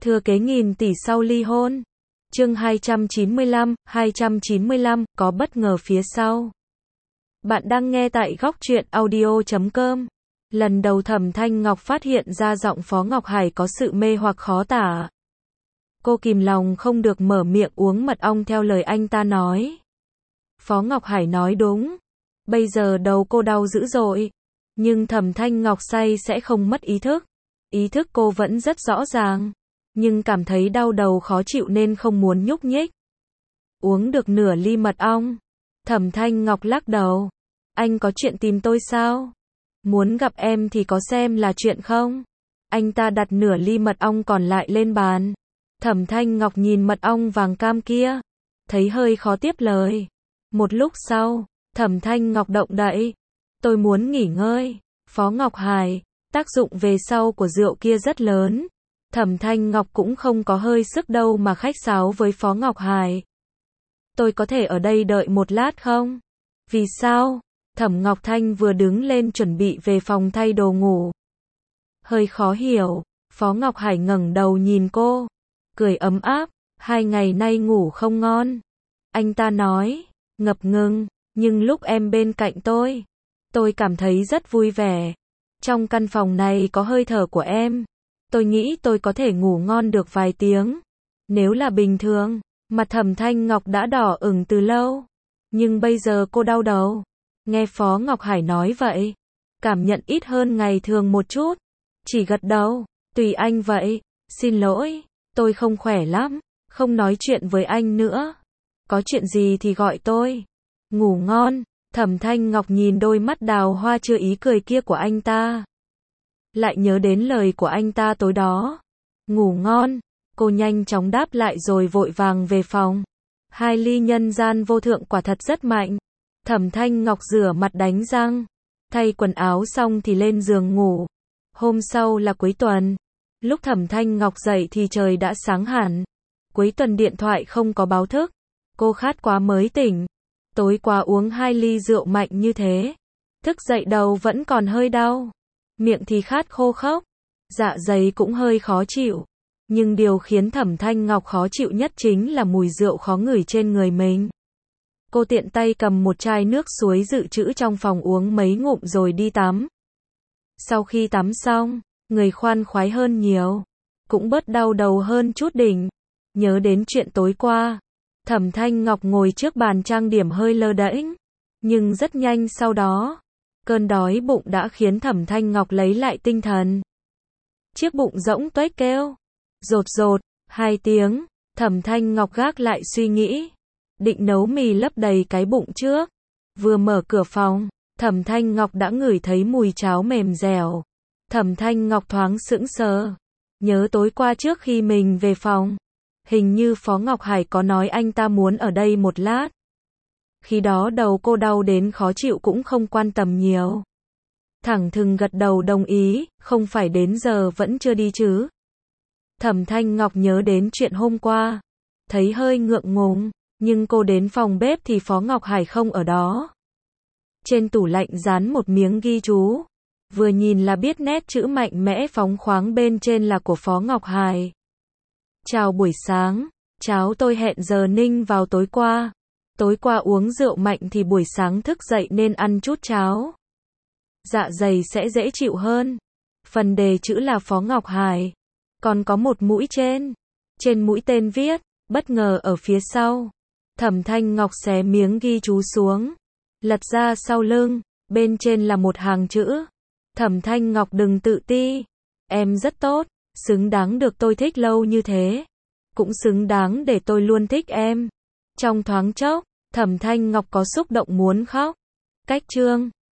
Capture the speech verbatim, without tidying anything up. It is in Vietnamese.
Thừa kế nghìn tỷ sau ly hôn. Chương hai trăm chín mươi lăm, hai trăm chín mươi lăm, có bất ngờ phía sau. Bạn đang nghe tại góc truyện audio chấm com. Lần đầu Thẩm Thanh Ngọc phát hiện ra giọng Phó Ngọc Hải có sự mê hoặc khó tả. Cô kìm lòng không được mở miệng uống mật ong theo lời anh ta nói. Phó Ngọc Hải nói đúng. Bây giờ đầu cô đau dữ dội. Nhưng Thẩm Thanh Ngọc say sẽ không mất ý thức. Ý thức cô vẫn rất rõ ràng. Nhưng cảm thấy đau đầu khó chịu nên không muốn nhúc nhích. Uống được nửa ly mật ong. Thẩm Thanh Ngọc lắc đầu. Anh có chuyện tìm tôi sao? Muốn gặp em thì có xem là chuyện không? Anh ta đặt nửa ly mật ong còn lại lên bàn. Thẩm Thanh Ngọc nhìn mật ong vàng cam kia. Thấy hơi khó tiếp lời. Một lúc sau, Thẩm Thanh Ngọc động đậy. Tôi muốn nghỉ ngơi. Phó Ngọc Hải, tác dụng về sau của rượu kia rất lớn. Thẩm Thanh Ngọc cũng không có hơi sức đâu mà khách sáo với Phó Ngọc Hải. Tôi có thể ở đây đợi một lát không? Vì sao? Thẩm Ngọc Thanh vừa đứng lên chuẩn bị về phòng thay đồ ngủ. Hơi khó hiểu, Phó Ngọc Hải ngẩng đầu nhìn cô, cười ấm áp, hai ngày nay ngủ không ngon. Anh ta nói, ngập ngừng, nhưng lúc em bên cạnh tôi, tôi cảm thấy rất vui vẻ. Trong căn phòng này có hơi thở của em. Tôi nghĩ tôi có thể ngủ ngon được vài tiếng. Nếu là bình thường, mặt Thẩm Thanh Ngọc đã đỏ ửng từ lâu. Nhưng bây giờ cô đau đầu. Nghe Phó Ngọc Hải nói vậy, cảm nhận ít hơn ngày thường một chút. Chỉ gật đầu, tùy anh vậy. Xin lỗi, tôi không khỏe lắm, không nói chuyện với anh nữa. Có chuyện gì thì gọi tôi. Ngủ ngon. Thẩm Thanh Ngọc nhìn đôi mắt đào hoa chưa ý cười kia của anh ta. Lại nhớ đến lời của anh ta tối đó. Ngủ ngon. Cô nhanh chóng đáp lại rồi vội vàng về phòng. Hai ly nhân gian vô thượng quả thật rất mạnh. Thẩm Thanh Ngọc rửa mặt đánh răng, thay quần áo xong thì lên giường ngủ. Hôm sau là cuối tuần. Lúc Thẩm Thanh Ngọc dậy thì trời đã sáng hẳn. Cuối tuần điện thoại không có báo thức. Cô khát quá mới tỉnh. Tối qua uống hai ly rượu mạnh như thế. Thức dậy đầu vẫn còn hơi đau. Miệng thì khát khô khốc. Dạ dày cũng hơi khó chịu. Nhưng điều khiến Thẩm Thanh Ngọc khó chịu nhất chính là mùi rượu khó ngửi trên người mình. Cô tiện tay cầm một chai nước suối dự trữ trong phòng uống mấy ngụm rồi đi tắm. Sau khi tắm xong, người khoan khoái hơn nhiều. Cũng bớt đau đầu hơn chút đỉnh. Nhớ đến chuyện tối qua. Thẩm Thanh Ngọc ngồi trước bàn trang điểm hơi lơ đễnh. Nhưng rất nhanh sau đó, cơn đói bụng đã khiến Thẩm Thanh Ngọc lấy lại tinh thần. Chiếc bụng rỗng tuếch kêu. Rột rột, hai tiếng, Thẩm Thanh Ngọc gác lại suy nghĩ. Định nấu mì lấp đầy cái bụng trước. Vừa mở cửa phòng, Thẩm Thanh Ngọc đã ngửi thấy mùi cháo mềm dẻo. Thẩm Thanh Ngọc thoáng sững sờ. Nhớ tối qua trước khi mình về phòng. Hình như Phó Ngọc Hải có nói anh ta muốn ở đây một lát. Khi đó đầu cô đau đến khó chịu cũng không quan tâm nhiều. Thẳng thừng gật đầu đồng ý, không phải đến giờ vẫn chưa đi chứ. Thẩm Thanh Ngọc nhớ đến chuyện hôm qua. Thấy hơi ngượng ngùng, nhưng cô đến phòng bếp thì Phó Ngọc Hải không ở đó. Trên tủ lạnh dán một miếng ghi chú. Vừa nhìn là biết nét chữ mạnh mẽ phóng khoáng bên trên là của Phó Ngọc Hải. Chào buổi sáng, cháu tôi hẹn giờ ninh vào tối qua. Tối qua uống rượu mạnh thì buổi sáng thức dậy nên ăn chút cháo. Dạ dày sẽ dễ chịu hơn. Phần đề chữ là Phó Ngọc Hải. Còn có một mũi trên. Trên mũi tên viết, bất ngờ ở phía sau. Thẩm Thanh Ngọc xé miếng ghi chú xuống. Lật ra sau lưng, bên trên là một hàng chữ. Thẩm Thanh Ngọc đừng tự ti. Em rất tốt, xứng đáng được tôi thích lâu như thế. Cũng xứng đáng để tôi luôn thích em. Trong thoáng chốc, Thẩm Thanh Ngọc có xúc động muốn khóc. Cách chương